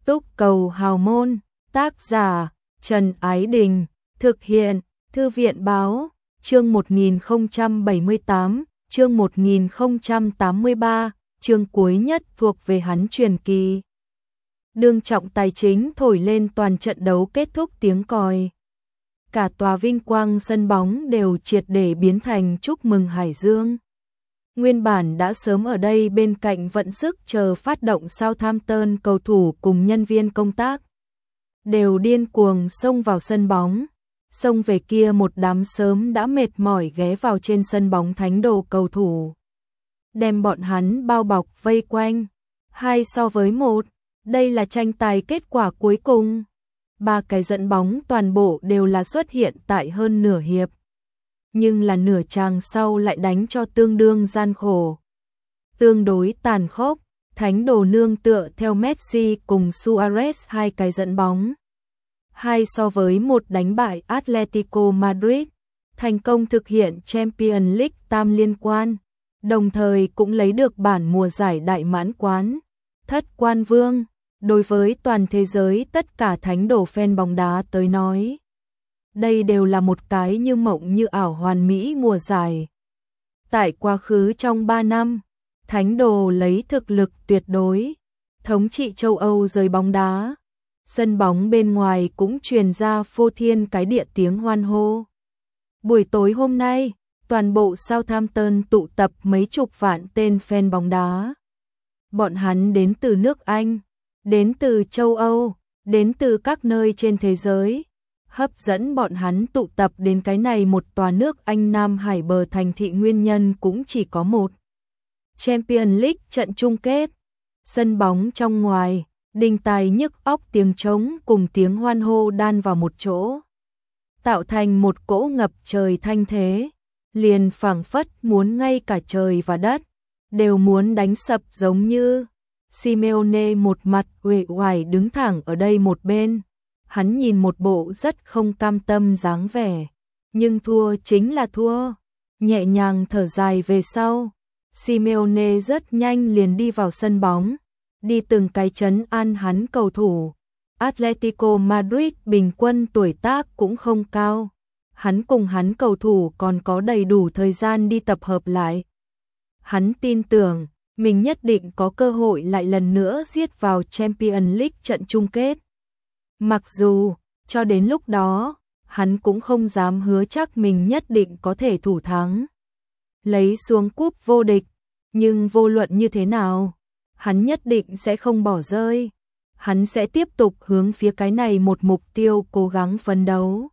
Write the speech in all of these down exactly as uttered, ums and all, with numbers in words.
Túc Cầu Hào Môn, tác giả Trần Ái Đình, thực hiện Thư viện Báo, chương một nghìn không trăm bảy mươi tám, chương một nghìn không trăm tám mươi ba, chương cuối nhất thuộc về hắn truyền kỳ. Đương trọng tài chính thổi lên toàn trận đấu kết thúc tiếng còi. Cả tòa vinh quang sân bóng đều triệt để biến thành chúc mừng Hải Dương. Nguyên bản đã sớm ở đây bên cạnh vận sức chờ phát động Southampton cầu thủ cùng nhân viên công tác. Đều điên cuồng xông vào sân bóng. Xông về kia một đám sớm đã mệt mỏi ghé vào trên sân bóng thánh đồ cầu thủ. Đem bọn hắn bao bọc vây quanh. Hai so với một. Đây là tranh tài kết quả cuối cùng. Ba cái dẫn bóng toàn bộ đều là xuất hiện tại hơn nửa hiệp. Nhưng là nửa chàng sau lại đánh cho tương đương gian khổ. Tương đối tàn khốc, thánh đồ nương tựa theo Messi cùng Suarez hai cái dẫn bóng. Hai so với một đánh bại Atletico Madrid, thành công thực hiện Champions League tam liên quan, đồng thời cũng lấy được bản mùa giải đại mãn quán, thất quan vương. Đối với toàn thế giới tất cả thánh đồ fan bóng đá tới nói, đây đều là một cái như mộng như ảo hoàn mỹ mùa giải. Tại quá khứ trong ba năm, thánh đồ lấy thực lực tuyệt đối, thống trị châu Âu giới bóng đá. Sân bóng bên ngoài cũng truyền ra phô thiên cái địa tiếng hoan hô. Buổi tối hôm nay, toàn bộ Southampton tụ tập mấy chục vạn tên fan bóng đá. Bọn hắn đến từ nước Anh, đến từ châu Âu, đến từ các nơi trên thế giới. Hấp dẫn bọn hắn tụ tập đến cái này một tòa nước Anh Nam Hải bờ thành thị nguyên nhân cũng chỉ có một. Champions League trận chung kết. Sân bóng trong ngoài, đinh tai nhức óc tiếng trống cùng tiếng hoan hô đan vào một chỗ. Tạo thành một cỗ ngập trời thanh thế. Liền phảng phất muốn ngay cả trời và đất đều muốn đánh sập giống như. Simeone một mặt uể oải đứng thẳng ở đây một bên. Hắn nhìn một bộ rất không cam tâm dáng vẻ. Nhưng thua chính là thua. Nhẹ nhàng thở dài về sau. Simeone rất nhanh liền đi vào sân bóng. Đi từng cái trấn an hắn cầu thủ. Atletico Madrid bình quân tuổi tác cũng không cao. Hắn cùng hắn cầu thủ còn có đầy đủ thời gian đi tập hợp lại. Hắn tin tưởng mình nhất định có cơ hội lại lần nữa giết vào Champions League trận chung kết. Mặc dù, cho đến lúc đó, hắn cũng không dám hứa chắc mình nhất định có thể thủ thắng. Lấy xuống cúp vô địch, nhưng vô luận như thế nào, hắn nhất định sẽ không bỏ rơi. Hắn sẽ tiếp tục hướng phía cái này một mục tiêu cố gắng phấn đấu.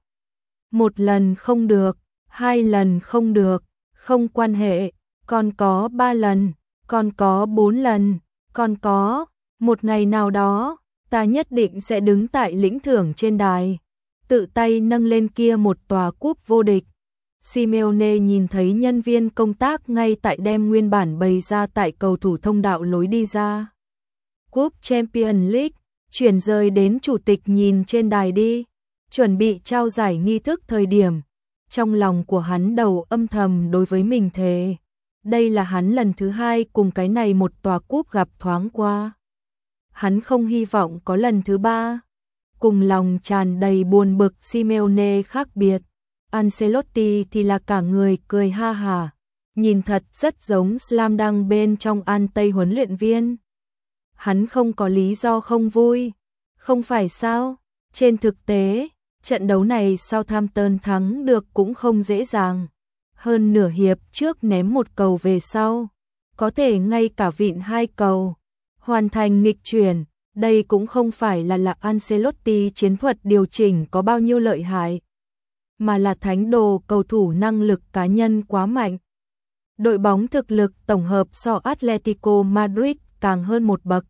Một lần không được, hai lần không được, không quan hệ, còn có ba lần. Còn có bốn lần, còn có một ngày nào đó, ta nhất định sẽ đứng tại lĩnh thưởng trên đài, tự tay nâng lên kia một tòa cúp vô địch. Simeone nhìn thấy nhân viên công tác ngay tại đem nguyên bản bày ra tại cầu thủ thông đạo lối đi ra. Cúp Champions League, chuyển rời đến chủ tịch nhìn trên đài đi, chuẩn bị trao giải nghi thức thời điểm. Trong lòng của hắn đầu âm thầm đối với mình thề. Đây là hắn lần thứ hai cùng cái này một tòa cúp gặp thoáng qua. Hắn không hy vọng có lần thứ ba. Cùng lòng tràn đầy buồn bực Simeone khác biệt. Ancelotti thì là cả người cười ha hà. Nhìn thật rất giống Slam Dunk bên trong An Tây huấn luyện viên. Hắn không có lý do không vui. Không phải sao? Trên thực tế, trận đấu này Southampton thắng được cũng không dễ dàng. Hơn nửa hiệp trước ném một cầu về sau, có thể ngay cả vịn hai cầu, hoàn thành nghịch chuyển. Đây cũng không phải là là Ancelotti chiến thuật điều chỉnh có bao nhiêu lợi hại, mà là thánh đồ cầu thủ năng lực cá nhân quá mạnh. Đội bóng thực lực tổng hợp so Atletico Madrid càng hơn một bậc.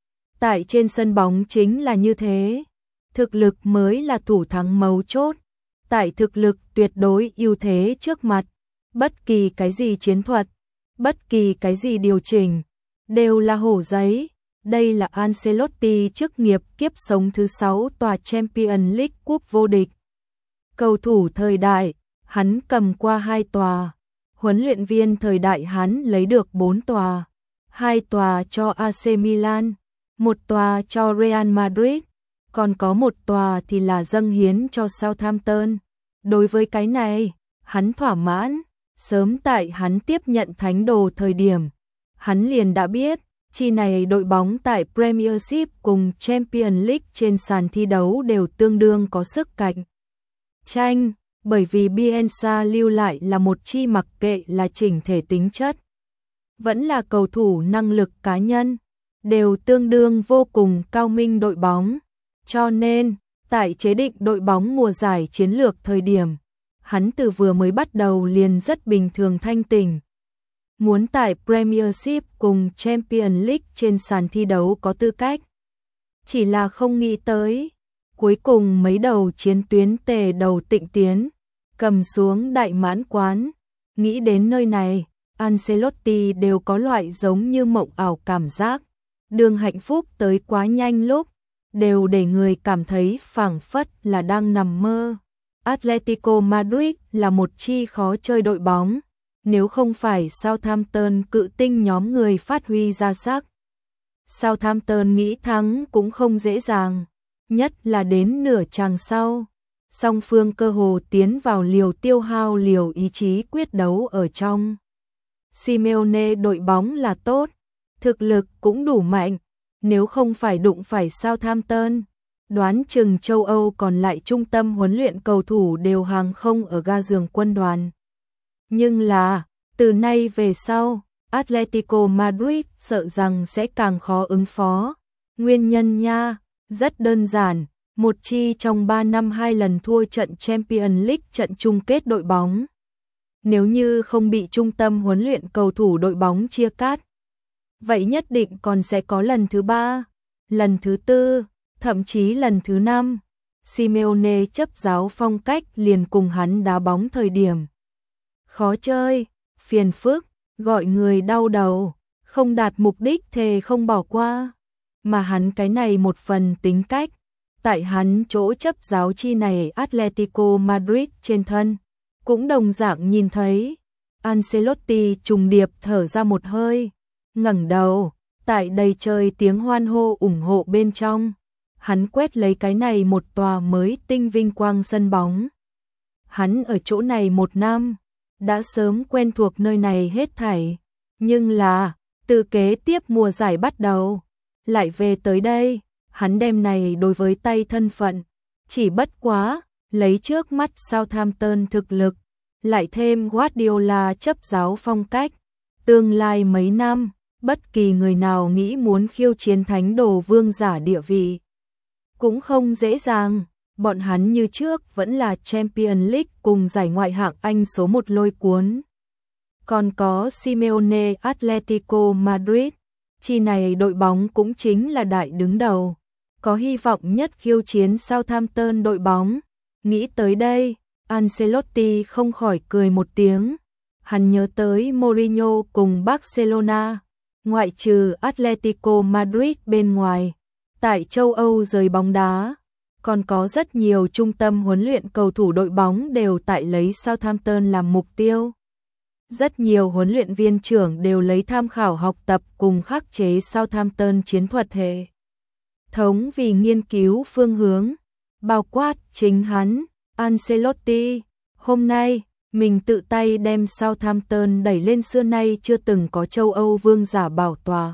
Tại trên sân bóng chính là như thế, thực lực mới là thủ thắng mấu chốt. Tại thực lực tuyệt đối ưu thế trước mặt, bất kỳ cái gì chiến thuật, bất kỳ cái gì điều chỉnh, đều là hổ giấy. Đây là Ancelotti chức nghiệp kiếp sống thứ sáu tòa Champions League cúp vô địch. Cầu thủ thời đại, hắn cầm qua hai tòa. Huấn luyện viên thời đại hắn lấy được bốn tòa. Hai tòa cho a xê Milan, một tòa cho Real Madrid, còn có một tòa thì là dâng hiến cho Southampton. Đối với cái này, hắn thỏa mãn, sớm tại hắn tiếp nhận thánh đồ thời điểm, hắn liền đã biết, chi này đội bóng tại Premiership cùng Champions League trên sàn thi đấu đều tương đương có sức cạnh tranh, bởi vì Bielsa lưu lại là một chi mặc kệ là chỉnh thể tính chất, vẫn là cầu thủ năng lực cá nhân, đều tương đương vô cùng cao minh đội bóng. Cho nên, tại chế định đội bóng mùa giải chiến lược thời điểm, hắn từ vừa mới bắt đầu liền rất bình thường thanh tỉnh. Muốn tại Premiership cùng Champions League trên sàn thi đấu có tư cách. Chỉ là không nghĩ tới, cuối cùng mấy đầu chiến tuyến tề đầu tịnh tiến, cầm xuống đại mãn quán. Nghĩ đến nơi này, Ancelotti đều có loại giống như mộng ảo cảm giác. Đường hạnh phúc tới quá nhanh lúc, đều để người cảm thấy phảng phất là đang nằm mơ. Atletico Madrid là một chi khó chơi đội bóng, nếu không phải Southampton cự tinh nhóm người phát huy ra sắc. Southampton nghĩ thắng cũng không dễ dàng, nhất là đến nửa chàng sau. Song phương cơ hồ tiến vào liều tiêu hao liều ý chí quyết đấu ở trong. Simeone đội bóng là tốt, thực lực cũng đủ mạnh, nếu không phải đụng phải Southampton, đoán chừng châu Âu còn lại trung tâm huấn luyện cầu thủ đều hàng không ở ga giường quân đoàn. Nhưng là, từ nay về sau, Atletico Madrid sợ rằng sẽ càng khó ứng phó. Nguyên nhân nha, rất đơn giản, một chi trong ba năm hai lần thua trận Champions League trận chung kết đội bóng. Nếu như không bị trung tâm huấn luyện cầu thủ đội bóng chia cắt, vậy nhất định còn sẽ có lần thứ ba, lần thứ tư, thậm chí lần thứ năm. Simeone chấp giáo phong cách liền cùng hắn đá bóng thời điểm. Khó chơi, phiền phức, gọi người đau đầu, không đạt mục đích thề không bỏ qua. Mà hắn cái này một phần tính cách, tại hắn chỗ chấp giáo chi này Atletico Madrid trên thân, cũng đồng dạng nhìn thấy. Ancelotti trùng điệp thở ra một hơi, ngẩng đầu, tại đầy trời tiếng hoan hô ủng hộ bên trong, hắn quét lấy cái này một tòa mới tinh vinh quang sân bóng. Hắn ở chỗ này một năm, đã sớm quen thuộc nơi này hết thảy, nhưng là, từ kế tiếp mùa giải bắt đầu, lại về tới đây, hắn đem này đối với tay thân phận, chỉ bất quá, lấy trước mắt Southampton thực lực, lại thêm Guardiola chấp giáo phong cách, tương lai mấy năm, bất kỳ người nào nghĩ muốn khiêu chiến thánh đồ vương giả địa vị, cũng không dễ dàng. Bọn hắn như trước vẫn là Champions League cùng giải ngoại hạng Anh số một lôi cuốn. Còn có Simeone Atletico Madrid, chi này đội bóng cũng chính là đại đứng đầu, có hy vọng nhất khiêu chiến Southampton đội bóng. Nghĩ tới đây, Ancelotti không khỏi cười một tiếng. Hắn nhớ tới Mourinho cùng Barcelona, ngoại trừ Atletico Madrid bên ngoài, tại châu Âu rời bóng đá, còn có rất nhiều trung tâm huấn luyện cầu thủ đội bóng đều tại lấy Southampton làm mục tiêu. Rất nhiều huấn luyện viên trưởng đều lấy tham khảo học tập cùng khắc chế Southampton chiến thuật hệ thống vì nghiên cứu phương hướng, bao quát chính hắn, Ancelotti. Hôm nay, mình tự tay đem Southampton đẩy lên xưa nay chưa từng có châu Âu vương giả bảo tòa.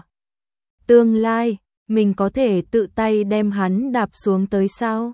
Tương lai, mình có thể tự tay đem hắn đạp xuống tới sao?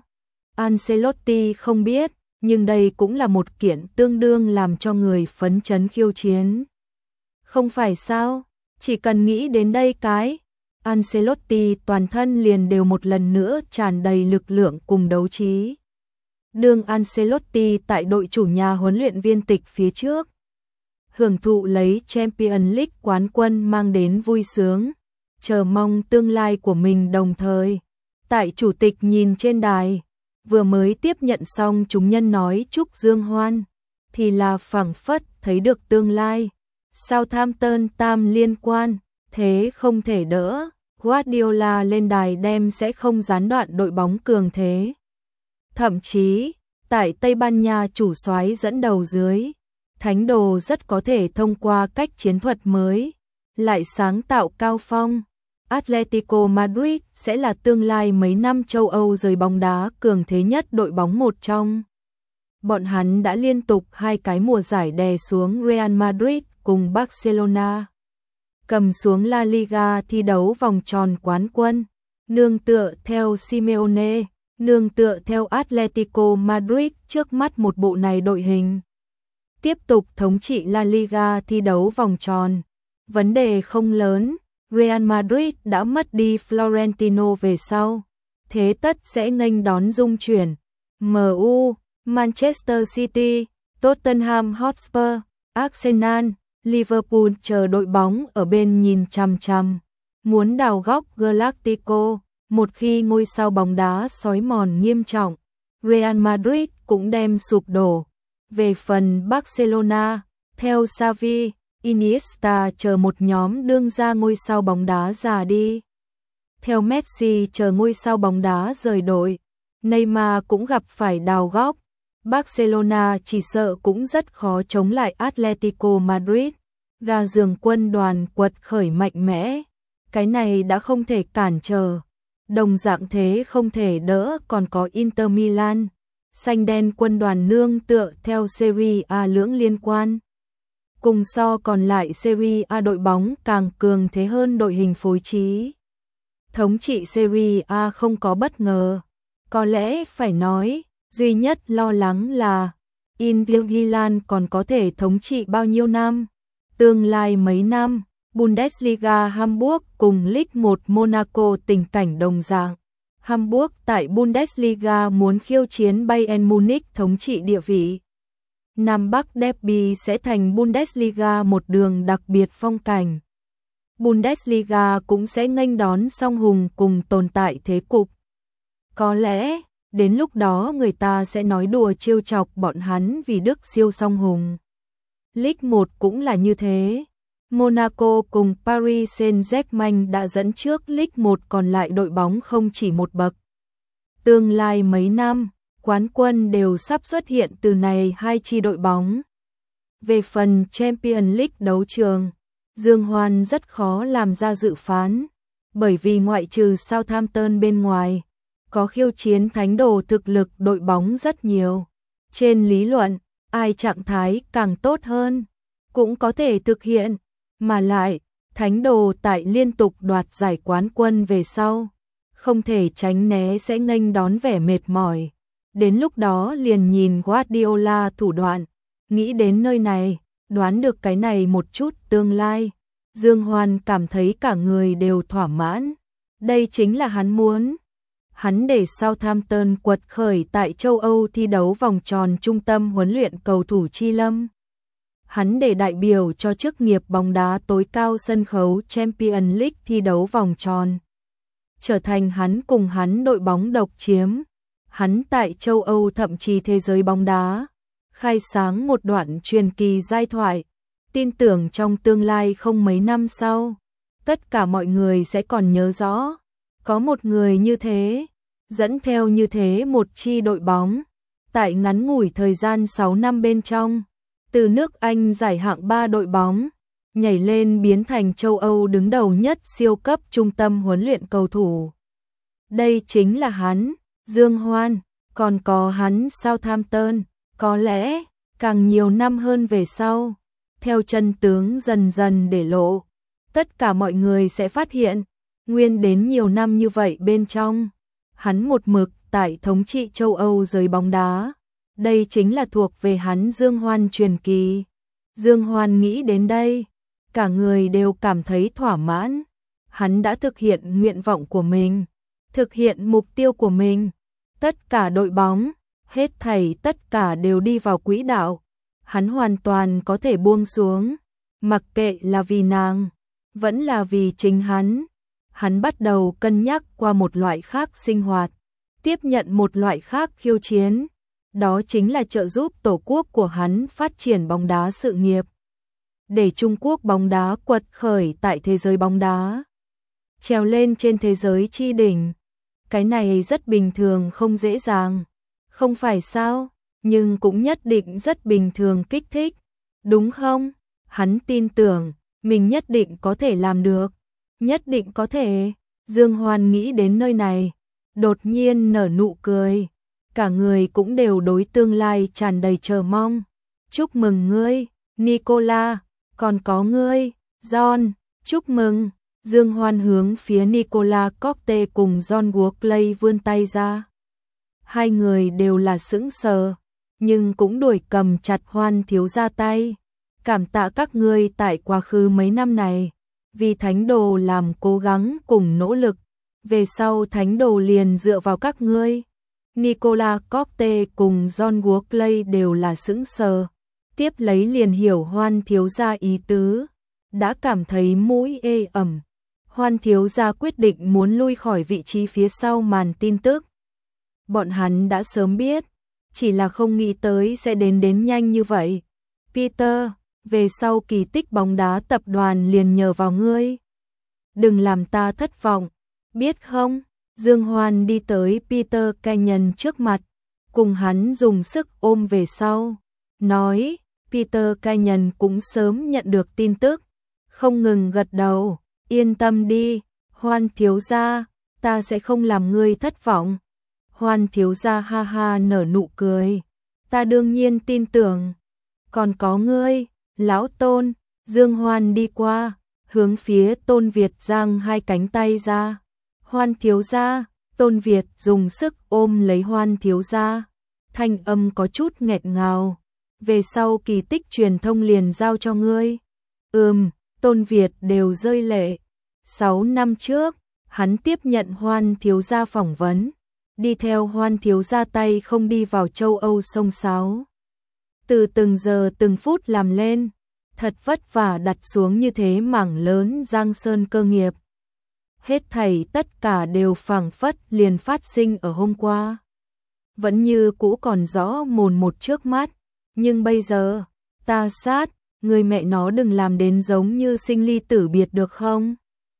Ancelotti không biết, nhưng đây cũng là một kiện tương đương làm cho người phấn chấn khiêu chiến. Không phải sao? Chỉ cần nghĩ đến đây cái, Ancelotti toàn thân liền đều một lần nữa tràn đầy lực lượng cùng đấu trí. Đường Ancelotti tại đội chủ nhà huấn luyện viên tịch phía trước, hưởng thụ lấy Champions League quán quân mang đến vui sướng, chờ mong tương lai của mình đồng thời. Tại chủ tịch nhìn trên đài, vừa mới tiếp nhận xong chúng nhân nói chúc dương hoan, thì là phảng phất thấy được tương lai. Southampton tam liên quan, thế không thể đỡ. Guardiola lên đài đem sẽ không gián đoạn đội bóng cường thế. Thậm chí, tại Tây Ban Nha chủ soái dẫn đầu dưới, thánh đồ rất có thể thông qua cách chiến thuật mới, lại sáng tạo cao phong. Atletico Madrid sẽ là tương lai mấy năm châu Âu giới bóng đá cường thế nhất đội bóng một trong. Bọn hắn đã liên tục hai cái mùa giải đè xuống Real Madrid cùng Barcelona, cầm xuống La Liga thi đấu vòng tròn quán quân, nương tựa theo Simeone, nương tựa theo Atletico Madrid trước mắt một bộ này đội hình. Tiếp tục thống trị La Liga thi đấu vòng tròn. Vấn đề không lớn, Real Madrid đã mất đi Florentino về sau. Thế tất sẽ nghênh đón dung chuyển. em u, Manchester City, Tottenham Hotspur, Arsenal, Liverpool chờ đội bóng ở bên nhìn chằm chằm. Muốn đào góc Galactico, một khi ngôi sao bóng đá xói mòn nghiêm trọng, Real Madrid cũng đem sụp đổ. Về phần Barcelona, theo Xavi, Iniesta chờ một nhóm đương ra ngôi sao bóng đá già đi. Theo Messi chờ ngôi sao bóng đá rời đội, Neymar cũng gặp phải đào góc. Barcelona chỉ sợ cũng rất khó chống lại Atletico Madrid. Gà giường quân đoàn quật khởi mạnh mẽ, cái này đã không thể cản trở. Đồng dạng thế không thể đỡ còn có Inter Milan. Xanh đen quân đoàn nương tựa theo Serie A lưỡng liên quan. Cùng so còn lại Serie A đội bóng càng cường thế hơn đội hình phối trí. Thống trị Serie A không có bất ngờ. Có lẽ phải nói, duy nhất lo lắng là Inter Milan còn có thể thống trị bao nhiêu năm. Tương lai mấy năm, Bundesliga Hamburg cùng Ligue một Monaco tình cảnh đồng dạng. Hamburg tại Bundesliga muốn khiêu chiến Bayern Munich thống trị địa vị. Nam Bắc derby sẽ thành Bundesliga một đường đặc biệt phong cảnh. Bundesliga cũng sẽ nghênh đón song hùng cùng tồn tại thế cục. Có lẽ, đến lúc đó người ta sẽ nói đùa trêu chọc bọn hắn vì đức siêu song hùng. Ligue một cũng là như thế. Monaco cùng Paris Saint-Germain đã dẫn trước Ligue một còn lại đội bóng không chỉ một bậc. Tương lai mấy năm, quán quân đều sắp xuất hiện từ này hai chi đội bóng. Về phần Champions League đấu trường, Dương Hoan rất khó làm ra dự phán, bởi vì ngoại trừ Southampton bên ngoài, có khiêu chiến thánh đồ thực lực đội bóng rất nhiều. Trên lý luận, ai trạng thái càng tốt hơn, cũng có thể thực hiện. Mà lại, thánh đồ tại liên tục đoạt giải quán quân về sau, không thể tránh né sẽ nghênh đón vẻ mệt mỏi. Đến lúc đó liền nhìn Guardiola thủ đoạn, nghĩ đến nơi này, đoán được cái này một chút tương lai. Dương Hoan cảm thấy cả người đều thỏa mãn. Đây chính là hắn muốn. Hắn để Southampton quật khởi tại châu Âu thi đấu vòng tròn trung tâm huấn luyện cầu thủ Chi Lâm. Hắn để đại biểu cho chức nghiệp bóng đá tối cao sân khấu Champions League thi đấu vòng tròn. Trở thành hắn cùng hắn đội bóng độc chiếm. Hắn tại châu Âu thậm chí thế giới bóng đá. Khai sáng một đoạn truyền kỳ giai thoại. Tin tưởng trong tương lai không mấy năm sau, tất cả mọi người sẽ còn nhớ rõ. Có một người như thế, dẫn theo như thế một chi đội bóng. Tại ngắn ngủi thời gian sáu năm bên trong, từ nước Anh giải hạng ba đội bóng, nhảy lên biến thành châu Âu đứng đầu nhất siêu cấp trung tâm huấn luyện cầu thủ. Đây chính là hắn, Dương Hoan, còn có hắn Southampton, có lẽ càng nhiều năm hơn về sau, theo chân tướng dần dần để lộ, tất cả mọi người sẽ phát hiện, nguyên đến nhiều năm như vậy bên trong, hắn một mực tại thống trị châu Âu giới bóng đá. Đây chính là thuộc về hắn Dương Hoan truyền kỳ. Dương Hoan nghĩ đến đây, cả người đều cảm thấy thỏa mãn. Hắn đã thực hiện nguyện vọng của mình, thực hiện mục tiêu của mình. Tất cả đội bóng, hết thảy tất cả đều đi vào quỹ đạo. Hắn hoàn toàn có thể buông xuống, mặc kệ là vì nàng, vẫn là vì chính hắn. Hắn bắt đầu cân nhắc qua một loại khác sinh hoạt, tiếp nhận một loại khác khiêu chiến. Đó chính là trợ giúp tổ quốc của hắn phát triển bóng đá sự nghiệp. Để Trung Quốc bóng đá quật khởi tại thế giới bóng đá. Trèo lên trên thế giới chi đỉnh. Cái này rất bình thường không dễ dàng. Không phải sao, nhưng cũng nhất định rất bình thường kích thích. Đúng không? Hắn tin tưởng, mình nhất định có thể làm được. Nhất định có thể. Dương Hoan nghĩ đến nơi này, đột nhiên nở nụ cười. Cả người cũng đều đối tương lai tràn đầy chờ mong. Chúc mừng ngươi, Nicola, còn có ngươi, John, chúc mừng. Dương Hoan hướng phía Nicola Cocte cùng John Workley vươn tay ra. Hai người đều là sững sờ, nhưng cũng đuổi cầm chặt Hoan thiếu gia tay. Cảm tạ các ngươi tại quá khứ mấy năm này, vì Thánh Đồ làm cố gắng cùng nỗ lực, về sau Thánh Đồ liền dựa vào các ngươi. Nicola Cocte cùng John Workley đều là sững sờ, tiếp lấy liền hiểu Hoan thiếu gia ý tứ, đã cảm thấy mũi ê ẩm. Hoan thiếu gia quyết định muốn lui khỏi vị trí phía sau màn tin tức. Bọn hắn đã sớm biết, chỉ là không nghĩ tới sẽ đến đến nhanh như vậy. Peter, về sau kỳ tích bóng đá tập đoàn liền nhờ vào ngươi. Đừng làm ta thất vọng, biết không? Dương Hoan đi tới Peter Kenyon trước mặt, cùng hắn dùng sức ôm về sau, nói, Peter Kenyon cũng sớm nhận được tin tức, không ngừng gật đầu, yên tâm đi, Hoan thiếu gia, ta sẽ không làm ngươi thất vọng. Hoan thiếu gia ha ha nở nụ cười, ta đương nhiên tin tưởng, còn có ngươi, lão Tôn. Dương Hoan đi qua, hướng phía Tôn Việt giang hai cánh tay ra. Hoan thiếu gia. Tôn Việt dùng sức ôm lấy Hoan thiếu gia, thanh âm có chút nghẹt ngào, về sau kỳ tích truyền thông liền giao cho ngươi. Ừm, Tôn Việt đều rơi lệ. Sáu năm trước, hắn tiếp nhận Hoan thiếu gia phỏng vấn, đi theo Hoan thiếu gia tay không đi vào châu Âu sông sáo. Từ từng giờ từng phút làm lên, thật vất vả đặt xuống như thế mảng lớn giang sơn cơ nghiệp. Hết thảy tất cả đều phảng phất liền phát sinh ở hôm qua. Vẫn như cũ còn rõ mồn một trước mắt, nhưng bây giờ, ta sát, người mẹ nó đừng làm đến giống như sinh ly tử biệt được không?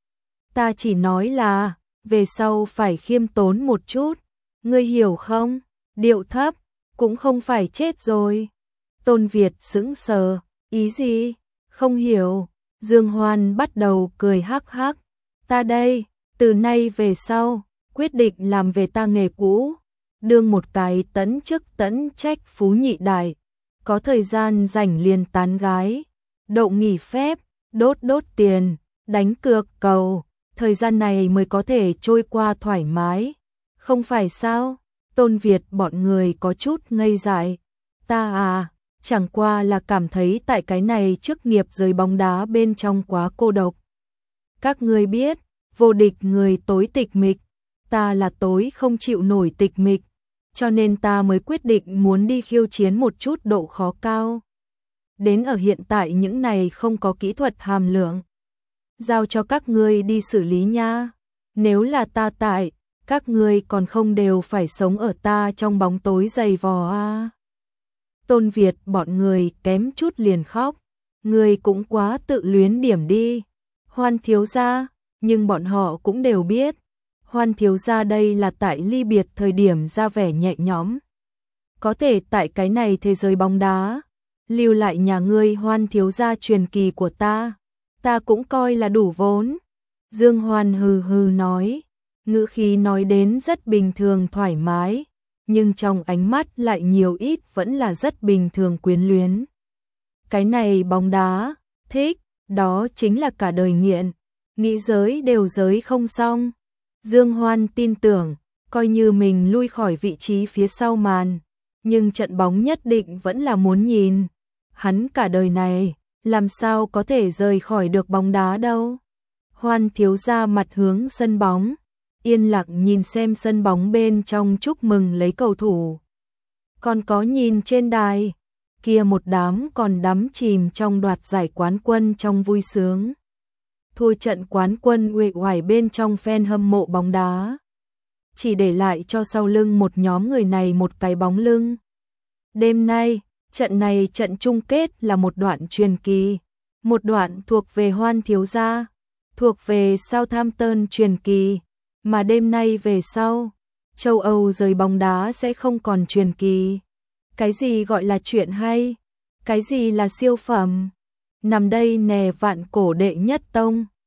Ta chỉ nói là, về sau phải khiêm tốn một chút, ngươi hiểu không? Điệu thấp, cũng không phải chết rồi. Tôn Việt sững sờ, ý gì? Không hiểu. Dương Hoan bắt đầu cười hắc hắc. Ta đây, từ nay về sau, quyết định làm về ta nghề cũ, đương một cái tấn chức tấn trách phú nhị đại, có thời gian rảnh liền tán gái, đậu nghỉ phép, đốt đốt tiền, đánh cược cầu, thời gian này mới có thể trôi qua thoải mái, không phải sao? Tôn Việt bọn người có chút ngây dại. Ta à, chẳng qua là cảm thấy tại cái này chức nghiệp giới bóng đá bên trong quá cô độc. Các ngươi biết, vô địch người tối tịch mịch, ta là tối không chịu nổi tịch mịch, cho nên ta mới quyết định muốn đi khiêu chiến một chút độ khó cao. Đến ở hiện tại những này không có kỹ thuật hàm lượng, giao cho các ngươi đi xử lý nha. Nếu là ta tại, các ngươi còn không đều phải sống ở ta trong bóng tối dày vò à. Tôn Việt bọn người kém chút liền khóc, người cũng quá tự luyến điểm đi. Hoan thiếu gia, nhưng bọn họ cũng đều biết, Hoan thiếu gia đây là tại ly biệt thời điểm ra vẻ nhẹ nhõm. Có thể tại cái này thế giới bóng đá, lưu lại nhà ngươi Hoan thiếu gia truyền kỳ của ta, ta cũng coi là đủ vốn. Dương Hoan hừ hừ nói, ngữ khí nói đến rất bình thường thoải mái, nhưng trong ánh mắt lại nhiều ít vẫn là rất bình thường quyến luyến. Cái này bóng đá, thích, đó chính là cả đời nghiện, nghĩ giới đều giới không xong. Dương Hoan tin tưởng, coi như mình lui khỏi vị trí phía sau màn, nhưng trận bóng nhất định vẫn là muốn nhìn. Hắn cả đời này, làm sao có thể rời khỏi được bóng đá đâu. Hoan thiếu gia mặt hướng sân bóng, yên lặng nhìn xem sân bóng bên trong chúc mừng lấy cầu thủ. Còn có nhìn trên đài, kia một đám còn đắm chìm trong đoạt giải quán quân trong vui sướng. Thua trận quán quân uể oải bên trong fan hâm mộ bóng đá, chỉ để lại cho sau lưng một nhóm người này một cái bóng lưng. Đêm nay, trận này trận chung kết là một đoạn truyền kỳ, một đoạn thuộc về Hoan thiếu gia, thuộc về Southampton truyền kỳ, mà đêm nay về sau, châu Âu giới bóng đá sẽ không còn truyền kỳ. Cái gì gọi là chuyện hay? Cái gì là siêu phẩm? Nằm đây nè vạn cổ đệ nhất tông,